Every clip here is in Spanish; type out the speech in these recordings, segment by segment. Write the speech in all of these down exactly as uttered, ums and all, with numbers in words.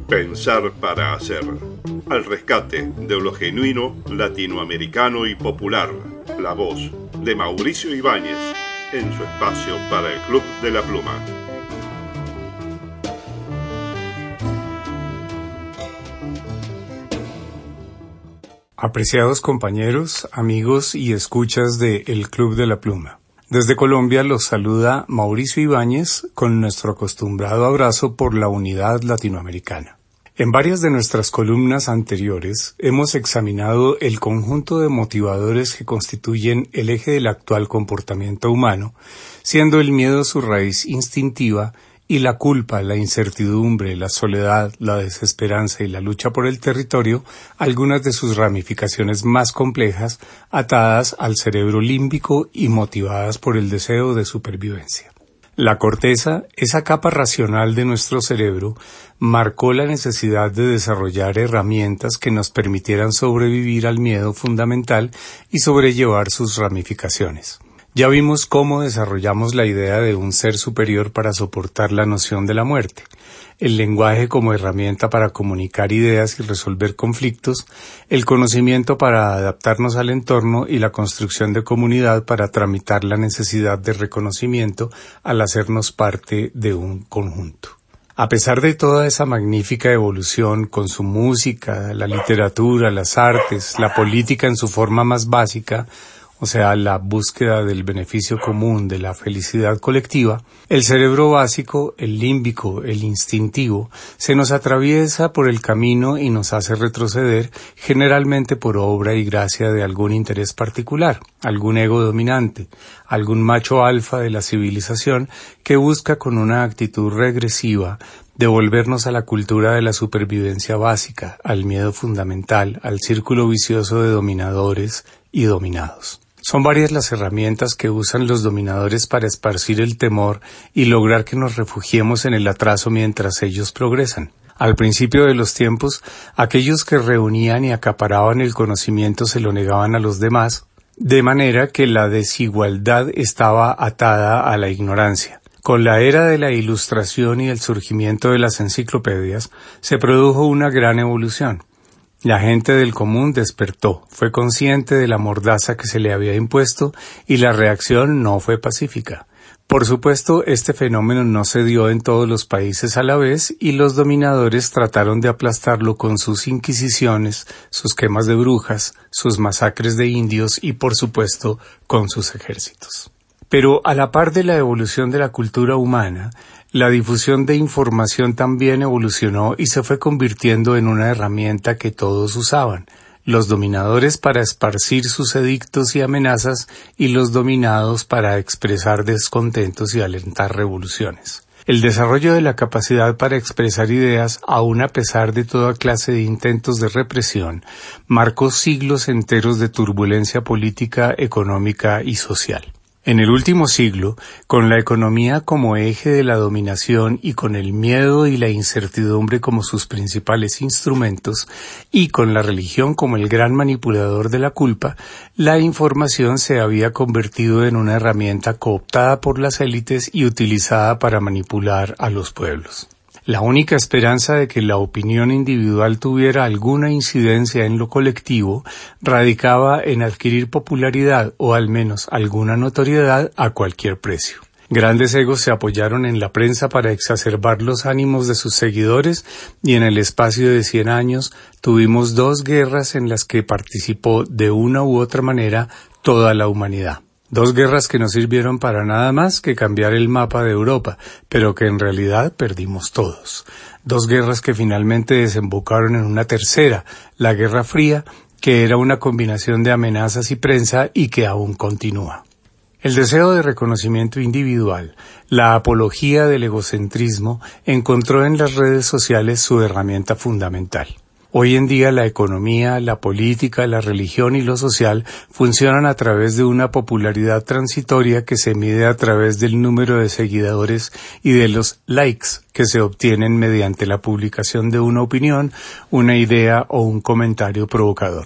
Pensar para hacer. Al rescate de lo genuino, latinoamericano y popular. La voz de Mauricio Ibáñez en su espacio para el Club de la Pluma. Apreciados compañeros, amigos y escuchas de El Club de la Pluma. Desde Colombia los saluda Mauricio Ibáñez con nuestro acostumbrado abrazo por la unidad latinoamericana. En varias de nuestras columnas anteriores hemos examinado el conjunto de motivadores que constituyen el eje del actual comportamiento humano, siendo el miedo su raíz instintiva y la culpa, la incertidumbre, la soledad, la desesperanza y la lucha por el territorio, algunas de sus ramificaciones más complejas, atadas al cerebro límbico y motivadas por el deseo de supervivencia. La corteza, esa capa racional de nuestro cerebro, marcó la necesidad de desarrollar herramientas que nos permitieran sobrevivir al miedo fundamental y sobrellevar sus ramificaciones. Ya vimos cómo desarrollamos la idea de un ser superior para soportar la noción de la muerte, el lenguaje como herramienta para comunicar ideas y resolver conflictos, el conocimiento para adaptarnos al entorno y la construcción de comunidad para tramitar la necesidad de reconocimiento al hacernos parte de un conjunto. A pesar de toda esa magnífica evolución con su música, la literatura, las artes, la política en su forma más básica, o sea, la búsqueda del beneficio común, de la felicidad colectiva, el cerebro básico, el límbico, el instintivo, se nos atraviesa por el camino y nos hace retroceder, generalmente por obra y gracia de algún interés particular, algún ego dominante, algún macho alfa de la civilización que busca con una actitud regresiva devolvernos a la cultura de la supervivencia básica, al miedo fundamental, al círculo vicioso de dominadores y dominados. Son varias las herramientas que usan los dominadores para esparcir el temor y lograr que nos refugiemos en el atraso mientras ellos progresan. Al principio de los tiempos, aquellos que reunían y acaparaban el conocimiento se lo negaban a los demás, de manera que la desigualdad estaba atada a la ignorancia. Con la era de la Ilustración y el surgimiento de las enciclopedias, se produjo una gran evolución. La gente del común despertó, fue consciente de la mordaza que se le había impuesto y la reacción no fue pacífica. Por supuesto, este fenómeno no se dio en todos los países a la vez y los dominadores trataron de aplastarlo con sus inquisiciones, sus quemas de brujas, sus masacres de indios y, por supuesto, con sus ejércitos. Pero a la par de la evolución de la cultura humana, la difusión de información también evolucionó y se fue convirtiendo en una herramienta que todos usaban, los dominadores para esparcir sus edictos y amenazas y los dominados para expresar descontentos y alentar revoluciones. El desarrollo de la capacidad para expresar ideas, aun a pesar de toda clase de intentos de represión, marcó siglos enteros de turbulencia política, económica y social. En el último siglo, con la economía como eje de la dominación y con el miedo y la incertidumbre como sus principales instrumentos, y con la religión como el gran manipulador de la culpa, la información se había convertido en una herramienta cooptada por las élites y utilizada para manipular a los pueblos. La única esperanza de que la opinión individual tuviera alguna incidencia en lo colectivo radicaba en adquirir popularidad o al menos alguna notoriedad a cualquier precio. Grandes egos se apoyaron en la prensa para exacerbar los ánimos de sus seguidores y en el espacio de cien años tuvimos dos guerras en las que participó de una u otra manera toda la humanidad. Dos guerras que no sirvieron para nada más que cambiar el mapa de Europa, pero que en realidad perdimos todos. Dos guerras que finalmente desembocaron en una tercera, la Guerra Fría, que era una combinación de amenazas y prensa y que aún continúa. El deseo de reconocimiento individual, la apología del egocentrismo, encontró en las redes sociales su herramienta fundamental. Hoy en día la economía, la política, la religión y lo social funcionan a través de una popularidad transitoria que se mide a través del número de seguidores y de los likes que se obtienen mediante la publicación de una opinión, una idea o un comentario provocador.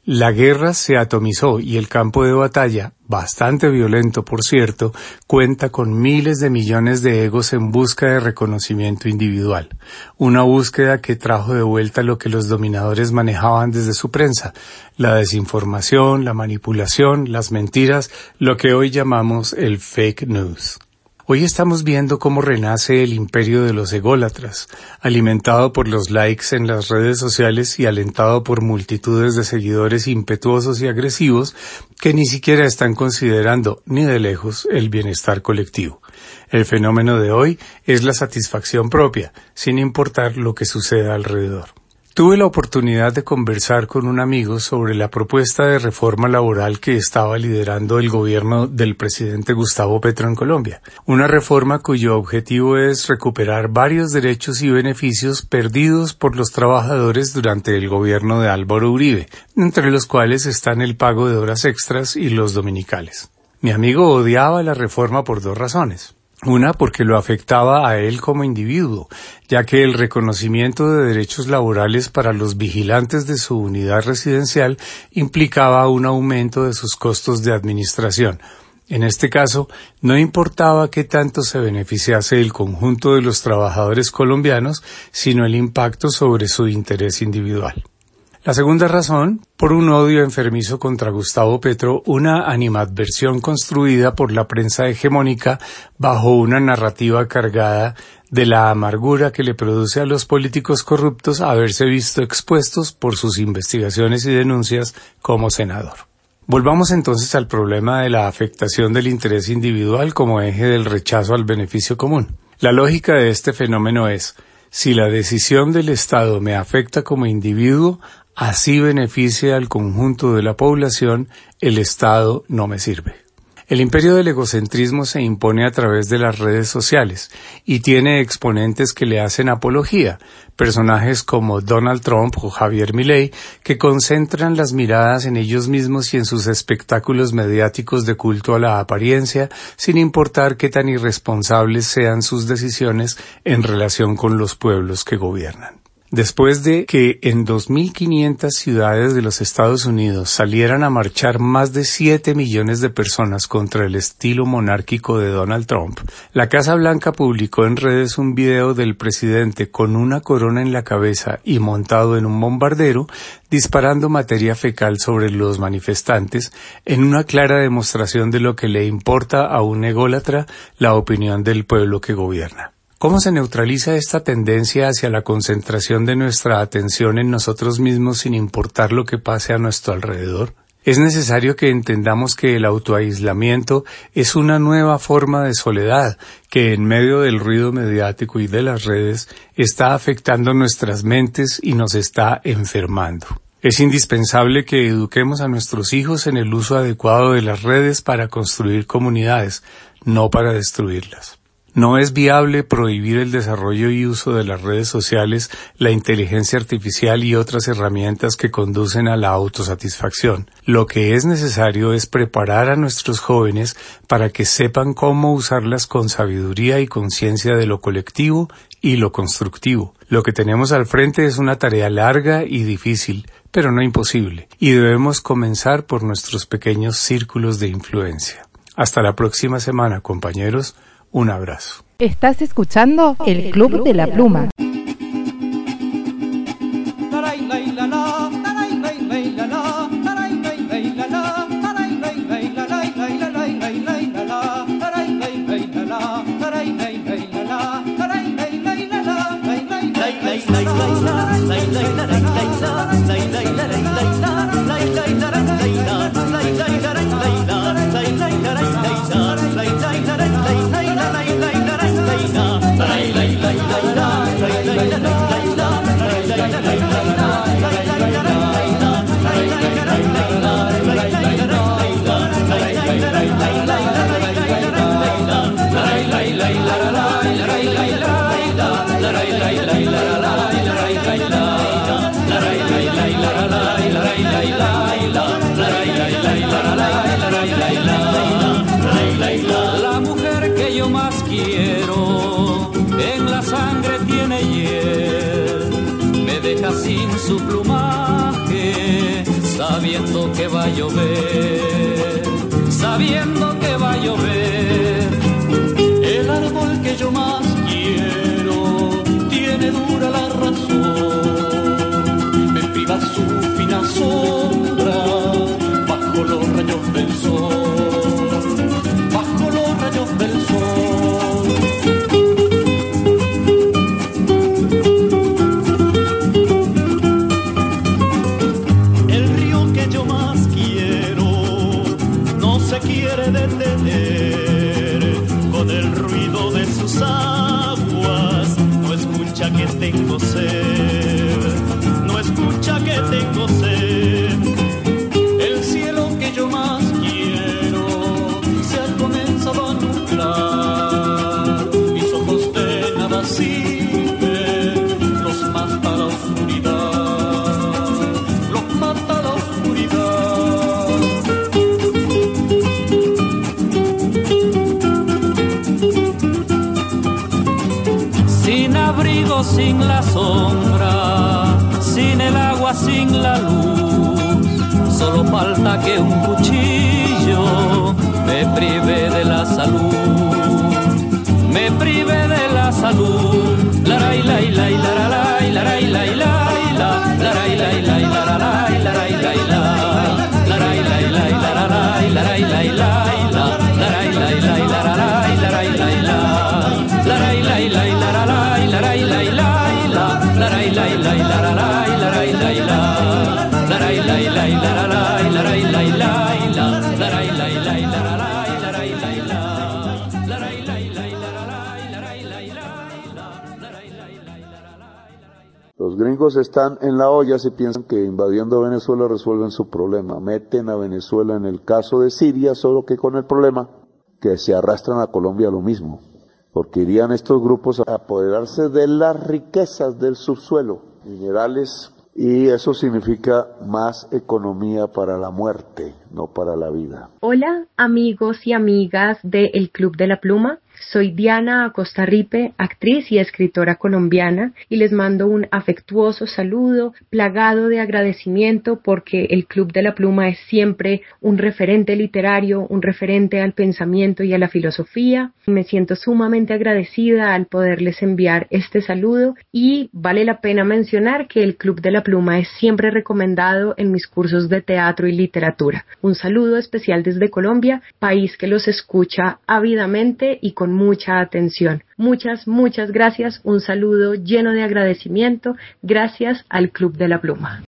La guerra se atomizó y el campo de batalla, bastante violento por cierto, cuenta con miles de millones de egos en busca de reconocimiento individual. Una búsqueda que trajo de vuelta lo que los dominadores manejaban desde su prensa, la desinformación, la manipulación, las mentiras, lo que hoy llamamos el fake news. Hoy estamos viendo cómo renace el imperio de los ególatras, alimentado por los likes en las redes sociales y alentado por multitudes de seguidores impetuosos y agresivos que ni siquiera están considerando ni de lejos el bienestar colectivo. El fenómeno de hoy es la satisfacción propia, sin importar lo que suceda alrededor. Tuve la oportunidad de conversar con un amigo sobre la propuesta de reforma laboral que estaba liderando el gobierno del presidente Gustavo Petro en Colombia. Una reforma cuyo objetivo es recuperar varios derechos y beneficios perdidos por los trabajadores durante el gobierno de Álvaro Uribe, entre los cuales están el pago de horas extras y los dominicales. Mi amigo odiaba la reforma por dos razones. Una, porque lo afectaba a él como individuo, ya que el reconocimiento de derechos laborales para los vigilantes de su unidad residencial implicaba un aumento de sus costos de administración. En este caso, no importaba qué tanto se beneficiase el conjunto de los trabajadores colombianos, sino el impacto sobre su interés individual. La segunda razón, por un odio enfermizo contra Gustavo Petro, una animadversión construida por la prensa hegemónica bajo una narrativa cargada de la amargura que le produce a los políticos corruptos haberse visto expuestos por sus investigaciones y denuncias como senador. Volvamos entonces al problema de la afectación del interés individual como eje del rechazo al beneficio común. La lógica de este fenómeno es: si la decisión del Estado me afecta como individuo, así beneficia al conjunto de la población, el Estado no me sirve. El imperio del egocentrismo se impone a través de las redes sociales y tiene exponentes que le hacen apología, personajes como Donald Trump o Javier Milei, que concentran las miradas en ellos mismos y en sus espectáculos mediáticos de culto a la apariencia, sin importar qué tan irresponsables sean sus decisiones en relación con los pueblos que gobiernan. Después de que en dos mil quinientas ciudades de los Estados Unidos salieran a marchar más de siete millones de personas contra el estilo monárquico de Donald Trump, la Casa Blanca publicó en redes un video del presidente con una corona en la cabeza y montado en un bombardero, disparando materia fecal sobre los manifestantes, en una clara demostración de lo que le importa a un ególatra la opinión del pueblo que gobierna. ¿Cómo se neutraliza esta tendencia hacia la concentración de nuestra atención en nosotros mismos sin importar lo que pase a nuestro alrededor? Es necesario que entendamos que el autoaislamiento es una nueva forma de soledad que en medio del ruido mediático y de las redes está afectando nuestras mentes y nos está enfermando. Es indispensable que eduquemos a nuestros hijos en el uso adecuado de las redes para construir comunidades, no para destruirlas. No es viable prohibir el desarrollo y uso de las redes sociales, la inteligencia artificial y otras herramientas que conducen a la autosatisfacción. Lo que es necesario es preparar a nuestros jóvenes para que sepan cómo usarlas con sabiduría y conciencia de lo colectivo y lo constructivo. Lo que tenemos al frente es una tarea larga y difícil, pero no imposible, y debemos comenzar por nuestros pequeños círculos de influencia. Hasta la próxima semana, compañeros. Un abrazo. Estás escuchando El Club de la Pluma. La mujer que yo más quiero en la sangre tiene hiel, me deja sin su plumaje, sabiendo que va a llover, sabiendo que va a llover. El árbol que yo más quiero tiene dura la razón, me priva su fina sombra bajo los rayos del sol, bajo los rayos del sol. El río que yo más quiero no se quiere detener, con el ruido de sus aguas no escucha que tengo sed, no escucha que tengo sed. El cielo que yo más quiero se ha comenzado a nublar, mis ojos de nada sirven, los mata la oscuridad, los mata la oscuridad. Sin abrigo, sin la sombra, sin el agua, sin la luz, solo falta que un cuchillo me prive de la salud, me prive de la salud. La la la la la la la la la la la la la la la la la la la la Los gringos están en la olla si piensan que invadiendo Venezuela resuelven su problema. Meten a Venezuela en el caso de Siria, solo que con el problema que se arrastran a Colombia lo mismo, porque irían estos grupos a apoderarse de las riquezas del subsuelo, minerales, y eso significa más economía para la muerte, no para la vida. Hola amigos y amigas del Club de la Pluma. Soy Diana Acosta Ripe, actriz y escritora colombiana, y les mando un afectuoso saludo plagado de agradecimiento porque el Club de la Pluma es siempre un referente literario, un referente al pensamiento y a la filosofía. Me siento sumamente agradecida al poderles enviar este saludo, y vale la pena mencionar que el Club de la Pluma es siempre recomendado en mis cursos de teatro y literatura. Un saludo especial desde Colombia, país que los escucha ávidamente y con mucha atención. Muchas, muchas gracias. Un saludo lleno de agradecimiento. Gracias al Club de la Pluma.